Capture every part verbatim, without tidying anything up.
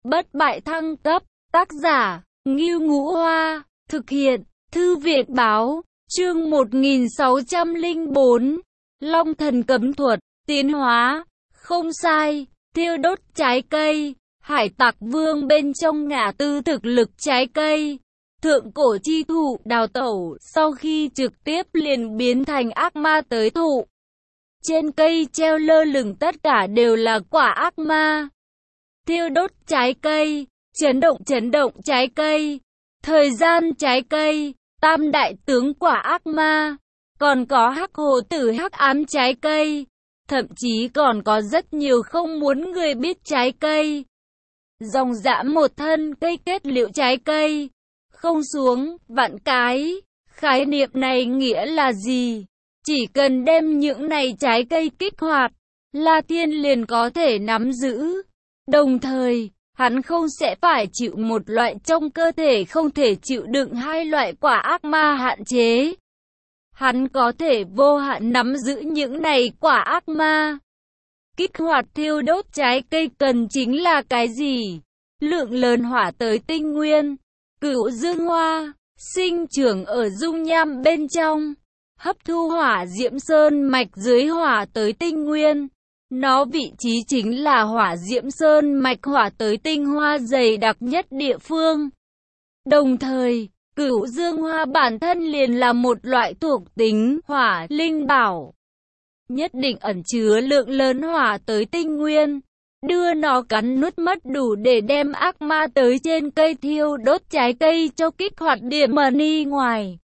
bất bại thăng cấp, tác giả, Ngưu Ngũ Hoa, thực hiện, Thư viện Báo, chương một nghìn sáu trăm lẻ bốn, Long Thần Cấm Thuật, tiến hóa, không sai, thiêu đốt trái cây, hải tặc vương bên trong ngã tư thực lực trái cây. Thượng cổ chi thụ đào tẩu, sau khi trực tiếp liền biến thành ác ma tới thụ. Trên cây treo lơ lửng tất cả đều là quả ác ma. Thiêu đốt trái cây, chấn động chấn động trái cây, thời gian trái cây, tam đại tướng quả ác ma, còn có hắc hồ tử hắc ám trái cây, thậm chí còn có rất nhiều không muốn người biết trái cây. Dòng dã một thân cây kết liễu trái cây, không xuống, vạn cái. Khái niệm này nghĩa là gì? Chỉ cần đem những này trái cây kích hoạt, La Thiên liền có thể nắm giữ. Đồng thời, hắn không sẽ phải chịu một loại trong cơ thể không thể chịu đựng hai loại quả ác ma hạn chế. Hắn có thể vô hạn nắm giữ những này quả ác ma. Kích hoạt thiêu đốt trái cây cần chính là cái gì? Lượng lớn hỏa tới tinh nguyên, cửu dương hoa, sinh trưởng ở dung nham bên trong, hấp thu hỏa diễm sơn mạch dưới hỏa tới tinh nguyên. Nó vị trí chính là hỏa diễm sơn mạch hỏa tới tinh hoa dày đặc nhất địa phương. Đồng thời, cửu dương hoa bản thân liền là một loại thuộc tính hỏa linh bảo. Nhất định ẩn chứa lượng lớn hỏa tới tinh nguyên. Đưa nó cắn nuốt mất đủ để đem ác ma tới trên cây thiêu đốt trái cây cho kích hoạt điểm mà đi ngoài.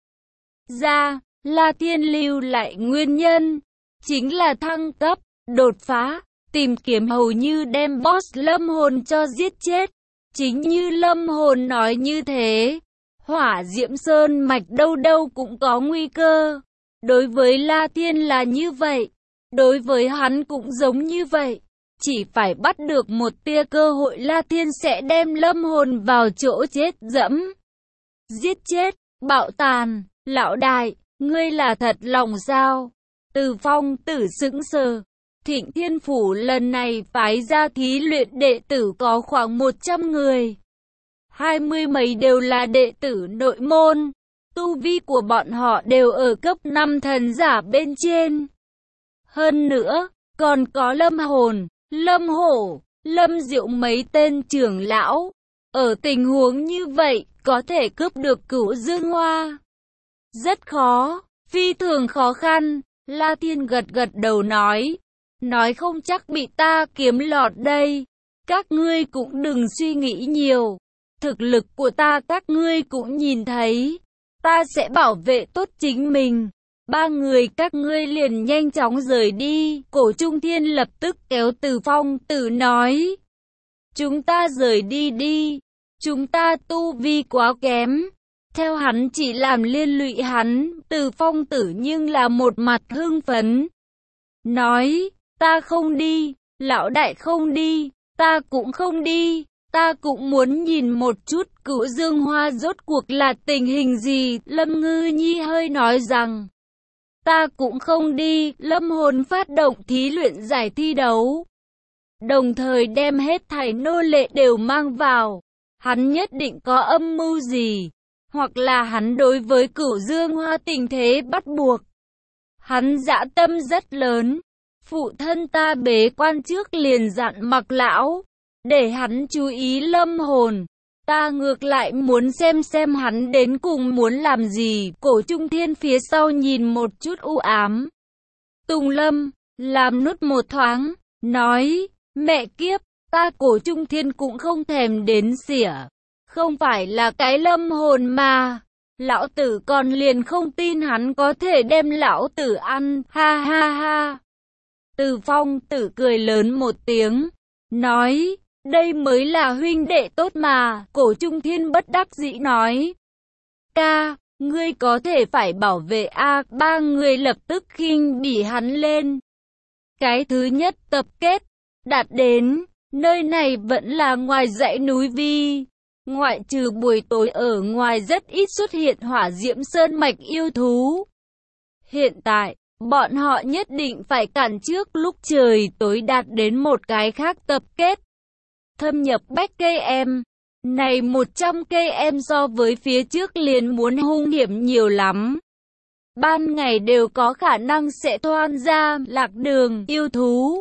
Ra, La Thiên lưu lại nguyên nhân, chính là thăng cấp, đột phá, tìm kiếm hầu như đem boss lâm hồn cho giết chết. Chính như lâm hồn nói như thế, hỏa diễm sơn mạch đâu đâu cũng có nguy cơ. Đối với La Thiên là như vậy, đối với hắn cũng giống như vậy. Chỉ phải bắt được một tia cơ hội La Thiên sẽ đem lâm hồn vào chỗ chết dẫm. Giết chết, bạo tàn, lão đại, ngươi là thật lòng sao? Từ Phong tử sững sờ. Thịnh Thiên Phủ lần này phái ra thí luyện đệ tử có khoảng một trăm người. Hai mươi mấy đều là đệ tử nội môn. Tu vi của bọn họ đều ở cấp năm thần giả bên trên. Hơn nữa, còn có lâm hồn, Lâm Hổ, Lâm Diệu mấy tên trưởng lão. Ở tình huống như vậy, có thể cướp được cửu dương hoa. Rất khó, phi thường khó khăn. La Thiên gật gật đầu nói. Nói không chắc bị ta kiếm lọt đây. Các ngươi cũng đừng suy nghĩ nhiều. Thực lực của ta các ngươi cũng nhìn thấy. Ta sẽ bảo vệ tốt chính mình. Ba người các ngươi liền nhanh chóng rời đi. Cổ Trung Thiên lập tức kéo Từ Phong tử nói. Chúng ta rời đi đi. Chúng ta tu vi quá kém. Theo hắn chỉ làm liên lụy hắn. Từ Phong tử nhưng là một mặt hưng phấn. Nói, ta không đi. Lão đại không đi. Ta cũng không đi. Ta cũng muốn nhìn một chút cửu dương hoa rốt cuộc là tình hình gì. Lâm Ngư Nhi hơi nói rằng. Ta cũng không đi. Lâm hồn phát động thí luyện giải thi đấu. Đồng thời đem hết thảy nô lệ đều mang vào. Hắn nhất định có âm mưu gì. Hoặc là hắn đối với cửu dương hoa tình thế bắt buộc. Hắn dã tâm rất lớn. Phụ thân ta bế quan trước liền dặn Mặc lão. Để hắn chú ý lâm hồn. Ta ngược lại muốn xem xem hắn đến cùng muốn làm gì. Cổ Trung Thiên phía sau nhìn một chút u ám. Tùng Lâm, làm nút một thoáng, nói, mẹ kiếp, ta Cổ Trung Thiên cũng không thèm đến xỉa. Không phải là cái lâm hồn mà. Lão tử còn liền không tin hắn có thể đem lão tử ăn, ha ha ha. Từ Phong tử cười lớn một tiếng, nói, đây mới là huynh đệ tốt mà. Cổ Trung Thiên bất đắc dĩ nói. Ca, ngươi có thể phải bảo vệ a. Ba người lập tức khinh bỉ hắn lên. Cái thứ nhất tập kết, đạt đến, nơi này vẫn là ngoài dãy núi Vi. Ngoại trừ buổi tối ở ngoài rất ít xuất hiện hỏa diễm sơn mạch yêu thú. Hiện tại, bọn họ nhất định phải cản trước lúc trời tối đạt đến một cái khác tập kết. thâm nhập bách cây em. Này một trăm cây em so với phía trước liền muốn hung hiểm nhiều lắm. Ban ngày đều có khả năng sẽ thoan ra lạc đường yêu thú.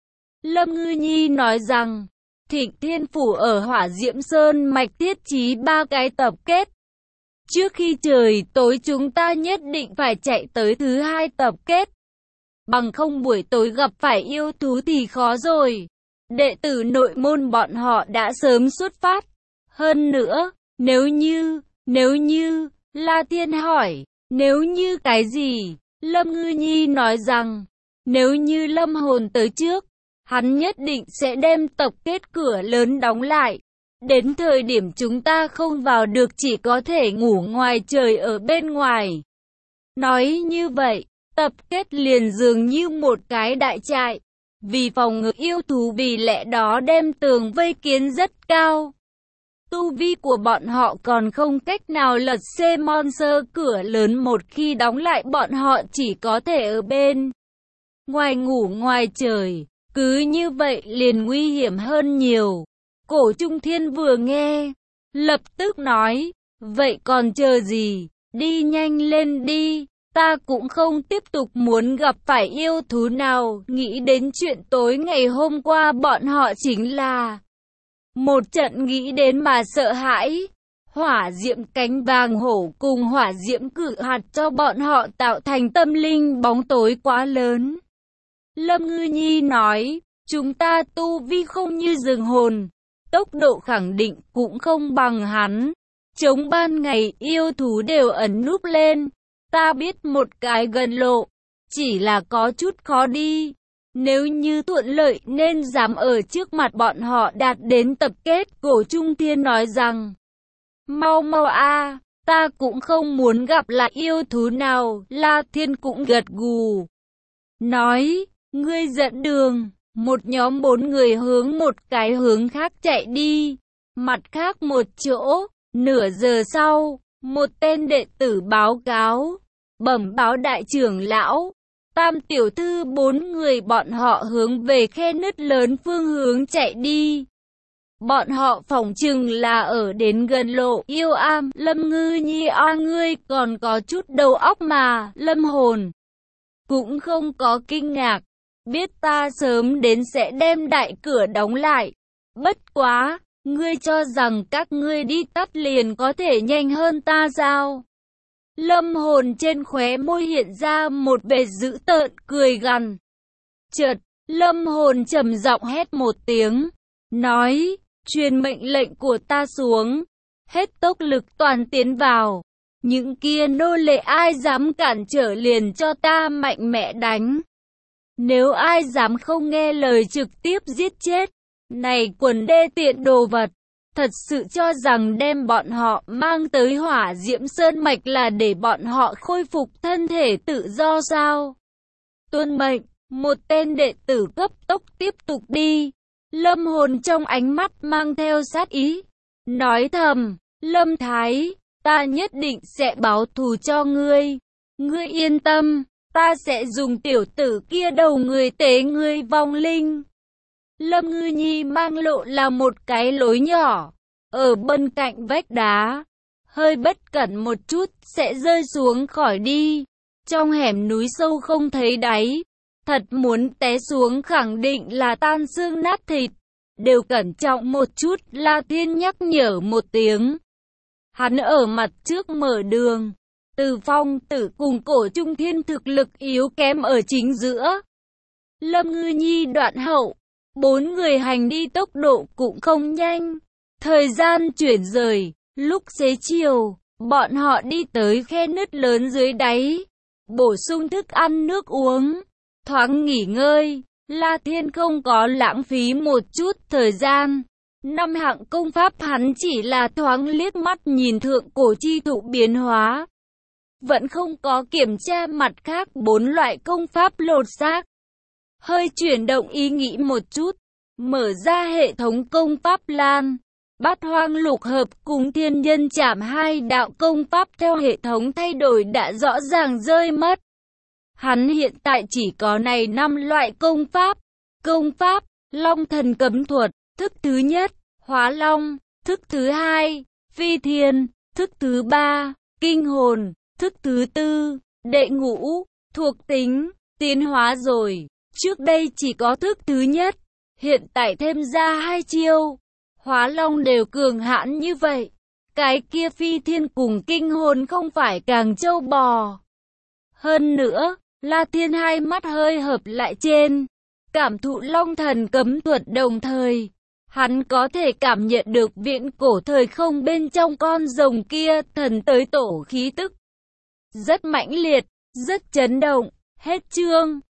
Lâm Ngư Nhi nói rằng, Thịnh Thiên Phủ ở Hỏa Diệm Sơn mạch thiết trí ba cái tập kết. Trước khi trời tối chúng ta nhất định phải chạy tới thứ hai tập kết. Bằng không buổi tối gặp phải yêu thú thì khó rồi. Đệ tử nội môn bọn họ đã sớm xuất phát. Hơn nữa, nếu như, nếu như, La Thiên hỏi, nếu như cái gì? Lâm Ngư Nhi nói rằng, nếu như Lâm Hồn tới trước, hắn nhất định sẽ đem tập kết cửa lớn đóng lại. Đến thời điểm chúng ta không vào được chỉ có thể ngủ ngoài trời ở bên ngoài. Nói như vậy, tập kết liền dường như một cái đại trại. Vì phòng ngự yêu thú vì lẽ đó đem tường vây kiến rất cao. Tu vi của bọn họ còn không cách nào lật xe monster cửa lớn, một khi đóng lại bọn họ chỉ có thể ở bên ngoài ngủ ngoài trời. Cứ như vậy liền nguy hiểm hơn nhiều. Cổ Trung Thiên vừa nghe, lập tức nói, vậy còn chờ gì, đi nhanh lên đi, ta cũng không tiếp tục muốn gặp phải yêu thú nào. Nghĩ đến chuyện tối ngày hôm qua bọn họ chính là một trận nghĩ đến mà sợ hãi. Hỏa diệm cánh vàng hổ cùng hỏa diệm cự hạt cho bọn họ tạo thành tâm linh bóng tối quá lớn. Lâm Ngư Nhi nói, chúng ta tu vi không như rừng hồn, tốc độ khẳng định cũng không bằng hắn. Chống ban ngày yêu thú đều ẩn núp lên. Ta biết một cái gần lộ, chỉ là có chút khó đi. Nếu như thuận lợi nên dám ở trước mặt bọn họ đạt đến tập kết. Cổ Trung Thiên nói rằng, mau mau a, ta cũng không muốn gặp lại yêu thú nào. La Thiên cũng gật gù, nói, ngươi dẫn đường. Một nhóm bốn người hướng một cái hướng khác chạy đi. Mặt khác một chỗ, nửa giờ sau, một tên đệ tử báo cáo, bẩm báo đại trưởng lão, Tam tiểu thư bốn người bọn họ hướng về khe nứt lớn phương hướng chạy đi. Bọn họ phỏng chừng là ở đến gần lộ yêu am. Lâm Ngư Nhi a, ngươi còn có chút đầu óc mà. Lâm Hồn cũng không có kinh ngạc, biết ta sớm đến sẽ đem đại cửa đóng lại. Bất quá, ngươi cho rằng các ngươi đi tắt liền có thể nhanh hơn ta sao? Lâm Hồn trên khóe môi hiện ra một vẻ dữ tợn cười gằn. Chợt, Lâm Hồn trầm giọng hét một tiếng, nói, truyền mệnh lệnh của ta xuống, hết tốc lực toàn tiến vào. Những kia nô lệ ai dám cản trở liền cho ta mạnh mẽ đánh. Nếu ai dám không nghe lời trực tiếp giết chết. Này quần đê tiện đồ vật, thật sự cho rằng đem bọn họ mang tới Hỏa Diệm Sơn mạch là để bọn họ khôi phục thân thể tự do sao? Tuân mệnh, một tên đệ tử cấp tốc tiếp tục đi. Lâm Hồn trong ánh mắt mang theo sát ý, nói thầm, Lâm Thái, ta nhất định sẽ báo thù cho ngươi. Ngươi yên tâm, ta sẽ dùng tiểu tử kia đầu người tế ngươi vong linh. Lâm Ngư Nhi mang lộ là một cái lối nhỏ, ở bên cạnh vách đá, hơi bất cẩn một chút sẽ rơi xuống khỏi đi. Trong hẻm núi sâu không thấy đáy, thật muốn té xuống khẳng định là tan xương nát thịt. Đều cẩn trọng một chút, La Thiên nhắc nhở một tiếng. Hắn ở mặt trước mở đường, Từ Phong Tử cùng Cổ Trung Thiên thực lực yếu kém ở chính giữa. Lâm Ngư Nhi đoạn hậu, bốn người hành đi tốc độ cũng không nhanh. Thời gian chuyển rời, lúc xế chiều, bọn họ đi tới khe nứt lớn dưới đáy, bổ sung thức ăn nước uống, thoáng nghỉ ngơi. La Thiên không có lãng phí một chút thời gian. Năm hạng công pháp hắn chỉ là thoáng liếc mắt nhìn thượng cổ chi thụ biến hóa. Vẫn không có kiểm tra mặt khác bốn loại công pháp lột xác. Hơi chuyển động ý nghĩ một chút, mở ra hệ thống công pháp lan. Bát Hoang Lục Hợp cùng Thiên Nhân Trảm hai đạo công pháp theo hệ thống thay đổi đã rõ ràng rơi mất. Hắn hiện tại chỉ có này năm loại công pháp. Công pháp, Long Thần Cấm Thuật, thức thứ nhất, Hóa long, thức thứ hai, phi thiên, thức thứ ba, kinh hồn, thức thứ tư, đệ ngũ, thuộc tính, tiến hóa rồi. Trước đây chỉ có thức thứ nhất, hiện tại thêm ra hai chiêu. Hóa long đều cường hãn như vậy. Cái kia phi thiên cùng kinh hồn không phải càng trâu bò. Hơn nữa, La Thiên hai mắt hơi hợp lại trên, cảm thụ long thần cấm thuật đồng thời. Hắn có thể cảm nhận được viễn cổ thời không bên trong con rồng kia thần tới tổ khí tức. Rất mãnh liệt, rất chấn động, hết chương.